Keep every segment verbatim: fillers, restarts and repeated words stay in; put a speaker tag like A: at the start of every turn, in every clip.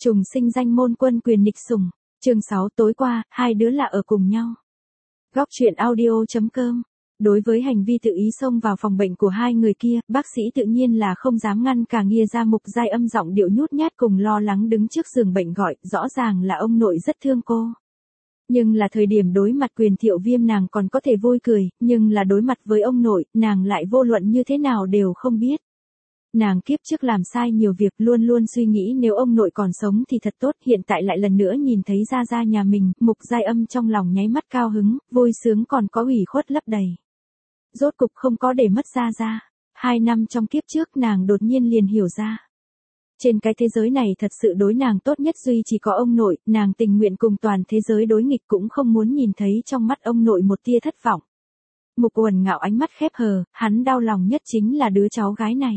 A: Trùng sinh danh môn quân quyền nghịch sủng. Chương sáu tối qua, hai đứa lạ ở cùng nhau. Góc truyện audio chấm com. Đối với hành vi tự ý xông vào phòng bệnh của hai người kia, bác sĩ tự nhiên là không dám ngăn cả nghia ra. Mục Giai Âm giọng điệu nhút nhát cùng lo lắng đứng trước giường bệnh gọi, rõ ràng là ông nội rất thương cô. Nhưng là thời điểm đối mặt Quyền Thiệu Viêm nàng còn có thể vui cười, nhưng là đối mặt với ông nội, nàng lại vô luận như thế nào đều không biết. Nàng kiếp trước làm sai nhiều việc, luôn luôn suy nghĩ nếu ông nội còn sống thì thật tốt, hiện tại lại lần nữa nhìn thấy Gia Gia nhà mình, Mục Giai Âm trong lòng nháy mắt cao hứng, vui sướng còn có ủy khuất lấp đầy. Rốt cục không có để mất Gia Gia. Hai năm trong kiếp trước nàng đột nhiên liền hiểu ra. Trên cái thế giới này thật sự đối nàng tốt nhất duy chỉ có ông nội, nàng tình nguyện cùng toàn thế giới đối nghịch cũng không muốn nhìn thấy trong mắt ông nội một tia thất vọng. Mục Uẩn Ngạo ánh mắt khép hờ, hắn đau lòng nhất chính là đứa cháu gái này.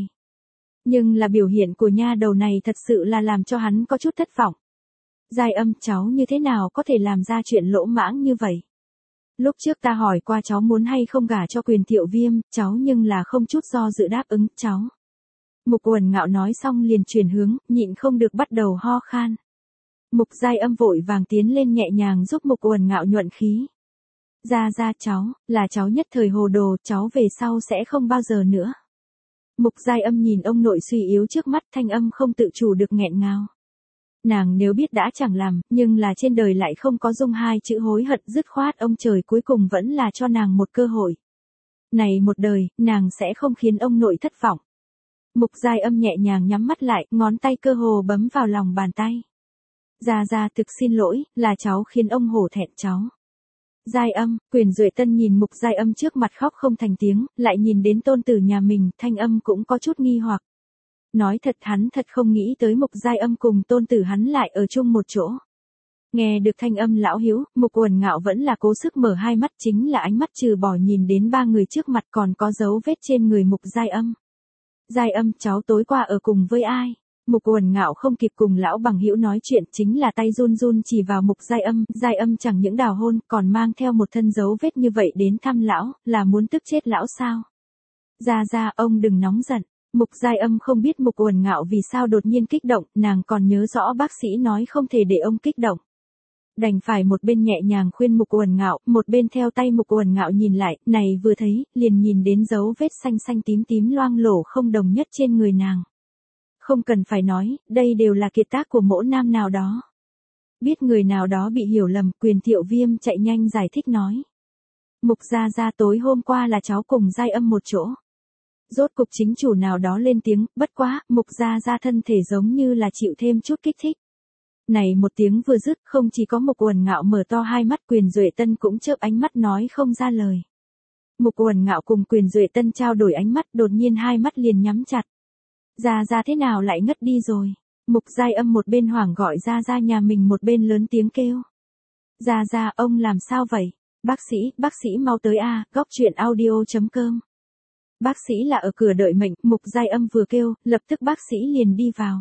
A: Nhưng là biểu hiện của nha đầu này thật sự là làm cho hắn có chút thất vọng. Giai Âm, cháu như thế nào có thể làm ra chuyện lỗ mãng như vậy? Lúc trước ta hỏi qua cháu muốn hay không gả cho Quyền Thiệu Viêm, cháu nhưng là không chút do dự đáp ứng, cháu. Mục Uẩn Ngạo nói xong liền chuyển hướng, nhịn không được bắt đầu ho khan. Mục Giai Âm vội vàng tiến lên nhẹ nhàng giúp Mục Uẩn Ngạo nhuận khí. Gia Gia cháu, là cháu nhất thời hồ đồ, cháu về sau sẽ không bao giờ nữa. Mục Giai Âm nhìn ông nội suy yếu trước mắt, thanh âm không tự chủ được nghẹn ngào. Nàng nếu biết đã chẳng làm, nhưng là trên đời lại không có dung hai chữ hối hận, dứt khoát ông trời cuối cùng vẫn là cho nàng một cơ hội. Này một đời, nàng sẽ không khiến ông nội thất vọng. Mục Giai Âm nhẹ nhàng nhắm mắt lại, ngón tay cơ hồ bấm vào lòng bàn tay. Gia Gia thực xin lỗi, là cháu khiến ông hổ thẹn cháu. Giai Âm, Quyền Duệ Tân nhìn Mục Giai Âm trước mặt khóc không thành tiếng, lại nhìn đến tôn tử nhà mình, thanh âm cũng có chút nghi hoặc. Nói thật hắn thật không nghĩ tới Mục Giai Âm cùng tôn tử hắn lại ở chung một chỗ. Nghe được thanh âm lão hiếu, Mục Uẩn Ngạo vẫn là cố sức mở hai mắt, chính là ánh mắt trừ bỏ nhìn đến ba người trước mặt còn có dấu vết trên người Mục Giai Âm. Giai Âm, cháu tối qua ở cùng với ai? Mục Uẩn Ngạo không kịp cùng lão bằng hữu nói chuyện, chính là tay run run chỉ vào Mục Giai Âm, Giai Âm chẳng những đào hôn, còn mang theo một thân dấu vết như vậy đến thăm lão, là muốn tức chết lão sao? Gia Gia, ông đừng nóng giận. Mục Giai Âm không biết Mục Uẩn Ngạo vì sao đột nhiên kích động, nàng còn nhớ rõ bác sĩ nói không thể để ông kích động. Đành phải một bên nhẹ nhàng khuyên Mục Uẩn Ngạo, một bên theo tay Mục Uẩn Ngạo nhìn lại, này vừa thấy, liền nhìn đến dấu vết xanh xanh tím tím loang lổ không đồng nhất trên người nàng. Không cần phải nói, đây đều là kiệt tác của mỗ nam nào đó. Biết người nào đó bị hiểu lầm, Quyền Thiệu Viêm chạy nhanh giải thích nói. Mục Gia Gia, tối hôm qua là cháu cùng Giai Âm một chỗ. Rốt cục chính chủ nào đó lên tiếng, bất quá, Mục Gia Gia thân thể giống như là chịu thêm chút kích thích. Này một tiếng vừa dứt, không chỉ có Mục Uẩn Ngạo mở to hai mắt, Quyền Duệ Tân cũng chớp ánh mắt nói không ra lời. Mục Uẩn Ngạo cùng Quyền Duệ Tân trao đổi ánh mắt, đột nhiên hai mắt liền nhắm chặt. Gia Gia thế nào lại ngất đi rồi? Mục Giai Âm một bên hoảng gọi Gia Gia nhà mình một bên lớn tiếng kêu. Gia Gia, ông làm sao vậy? Bác sĩ, bác sĩ mau tới a, góc truyện audio chấm com. Bác sĩ là ở cửa đợi mệnh, Mục Giai Âm vừa kêu, lập tức bác sĩ liền đi vào.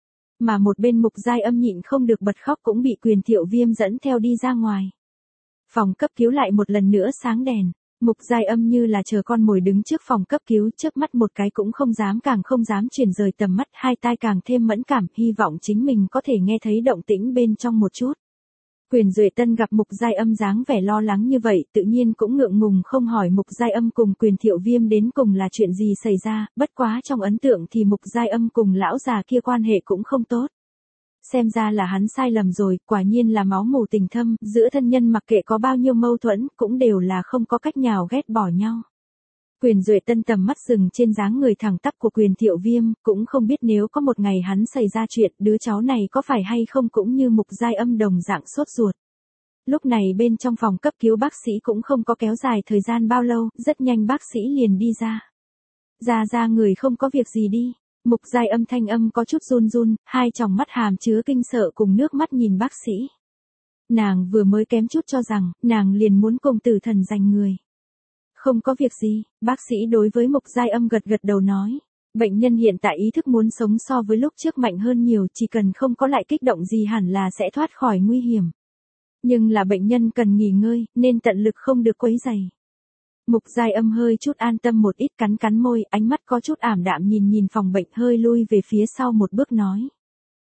A: Mà một bên Mục Giai Âm nhịn không được bật khóc cũng bị Quyền Thiệu Viêm dẫn theo đi ra ngoài. Phòng cấp cứu lại một lần nữa sáng đèn. Mục Giai Âm như là chờ con mồi đứng trước phòng cấp cứu, trước mắt một cái cũng không dám càng không dám chuyển rời tầm mắt, hai tai càng thêm mẫn cảm, hy vọng chính mình có thể nghe thấy động tĩnh bên trong một chút. Quyền Duệ Tân gặp Mục Giai Âm dáng vẻ lo lắng như vậy, tự nhiên cũng ngượng ngùng không hỏi Mục Giai Âm cùng Quyền Thiệu Viêm đến cùng là chuyện gì xảy ra, bất quá trong ấn tượng thì Mục Giai Âm cùng lão già kia quan hệ cũng không tốt. Xem ra là hắn sai lầm rồi, quả nhiên là máu mù tình thâm, giữa thân nhân mặc kệ có bao nhiêu mâu thuẫn, cũng đều là không có cách nào ghét bỏ nhau. Quyền Duệ Tân tầm mắt dừng trên dáng người thẳng tắp của Quyền Thiệu Viêm, cũng không biết nếu có một ngày hắn xảy ra chuyện, đứa cháu này có phải hay không cũng như Mục Giai Âm đồng dạng sốt ruột. Lúc này bên trong phòng cấp cứu bác sĩ cũng không có kéo dài thời gian bao lâu, rất nhanh bác sĩ liền đi ra. Gia Gia người không có việc gì đi. Mục Giai Âm thanh âm có chút run run, hai tròng mắt hàm chứa kinh sợ cùng nước mắt nhìn bác sĩ. Nàng vừa mới kém chút cho rằng, nàng liền muốn cùng tử thần giành người. Không có việc gì, bác sĩ đối với Mục Giai Âm gật gật đầu nói. Bệnh nhân hiện tại ý thức muốn sống so với lúc trước mạnh hơn nhiều, chỉ cần không có lại kích động gì hẳn là sẽ thoát khỏi nguy hiểm. Nhưng là bệnh nhân cần nghỉ ngơi, nên tận lực không được quấy rầy. Mục Giai Âm hơi chút an tâm một ít, cắn cắn môi, ánh mắt có chút ảm đạm nhìn nhìn phòng bệnh, hơi lui về phía sau một bước nói.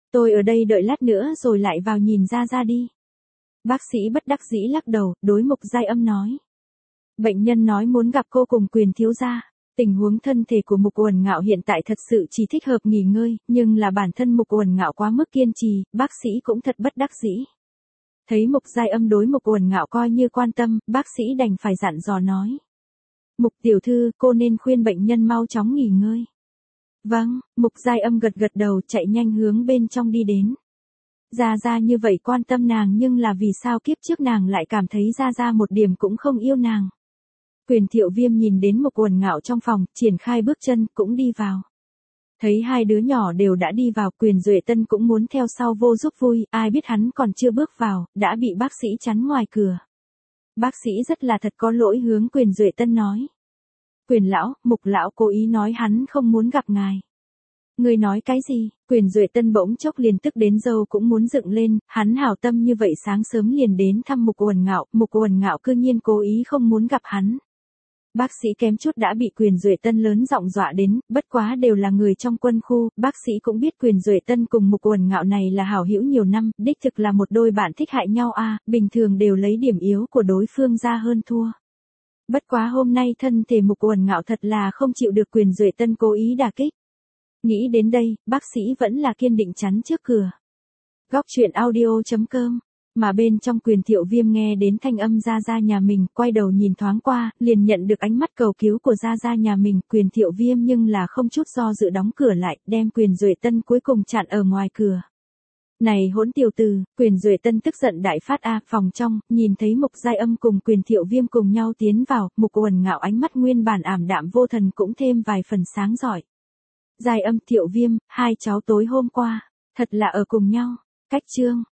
A: Tôi ở đây đợi lát nữa rồi lại vào nhìn Gia Gia đi. Bác sĩ bất đắc dĩ lắc đầu, đối Mục Giai Âm nói. Bệnh nhân nói muốn gặp cô cùng Quyền thiếu gia. Tình huống thân thể của Mục Uẩn Ngạo hiện tại thật sự chỉ thích hợp nghỉ ngơi, nhưng là bản thân Mục Uẩn Ngạo quá mức kiên trì, bác sĩ cũng thật bất đắc dĩ. Thấy Mục Giai Âm đối Mục Uẩn Ngạo coi như quan tâm, bác sĩ đành phải dặn dò nói. Mục tiểu thư, cô nên khuyên bệnh nhân mau chóng nghỉ ngơi. Vâng, Mục Giai Âm gật gật đầu, chạy nhanh hướng bên trong đi đến. Gia Gia như vậy quan tâm nàng, nhưng là vì sao kiếp trước nàng lại cảm thấy Gia Gia một điểm cũng không yêu nàng. Quyền Thiệu Viêm nhìn đến Mục Uẩn Ngạo trong phòng, triển khai bước chân, cũng đi vào. Thấy hai đứa nhỏ đều đã đi vào, Quyền Duệ Tân cũng muốn theo sau vô giúp vui, ai biết hắn còn chưa bước vào, đã bị bác sĩ chắn ngoài cửa. Bác sĩ rất là thật có lỗi hướng Quyền Duệ Tân nói. Quyền lão, Mục lão cố ý nói hắn không muốn gặp ngài. Người nói cái gì? Quyền Duệ Tân bỗng chốc liền tức đến râu cũng muốn dựng lên, hắn hảo tâm như vậy sáng sớm liền đến thăm Mục Uẩn Ngạo, Mục Uẩn Ngạo cư nhiên cố ý không muốn gặp hắn. Bác sĩ kém chút đã bị Quyền Duệ Tân lớn giọng dọa đến, bất quá đều là người trong quân khu, bác sĩ cũng biết Quyền Duệ Tân cùng Mục Uẩn Ngạo này là hảo hữu nhiều năm, đích thực là một đôi bạn thích hại nhau a, à, bình thường đều lấy điểm yếu của đối phương ra hơn thua. Bất quá hôm nay thân thể Mục Uẩn Ngạo thật là không chịu được Quyền Duệ Tân cố ý đả kích. Nghĩ đến đây, bác sĩ vẫn là kiên định chắn trước cửa. Góc truyện audio chấm com. Mà bên trong Quyền Thiệu Viêm nghe đến thanh âm Gia Gia nhà mình, quay đầu nhìn thoáng qua, liền nhận được ánh mắt cầu cứu của Gia Gia nhà mình. Quyền Thiệu Viêm nhưng là không chút do dự đóng cửa lại, đem Quyền Duệ Tân cuối cùng chặn ở ngoài cửa. Này hỗn tiểu tử, Quyền Duệ Tân tức giận đại phát a, phòng trong, nhìn thấy Mục Giai Âm cùng Quyền Thiệu Viêm cùng nhau tiến vào, Mục Uẩn Ngạo ánh mắt nguyên bản ảm đạm vô thần cũng thêm vài phần sáng rọi. Giai Âm, Thiệu Viêm, hai cháu tối hôm qua, thật là ở cùng nhau. Cách chương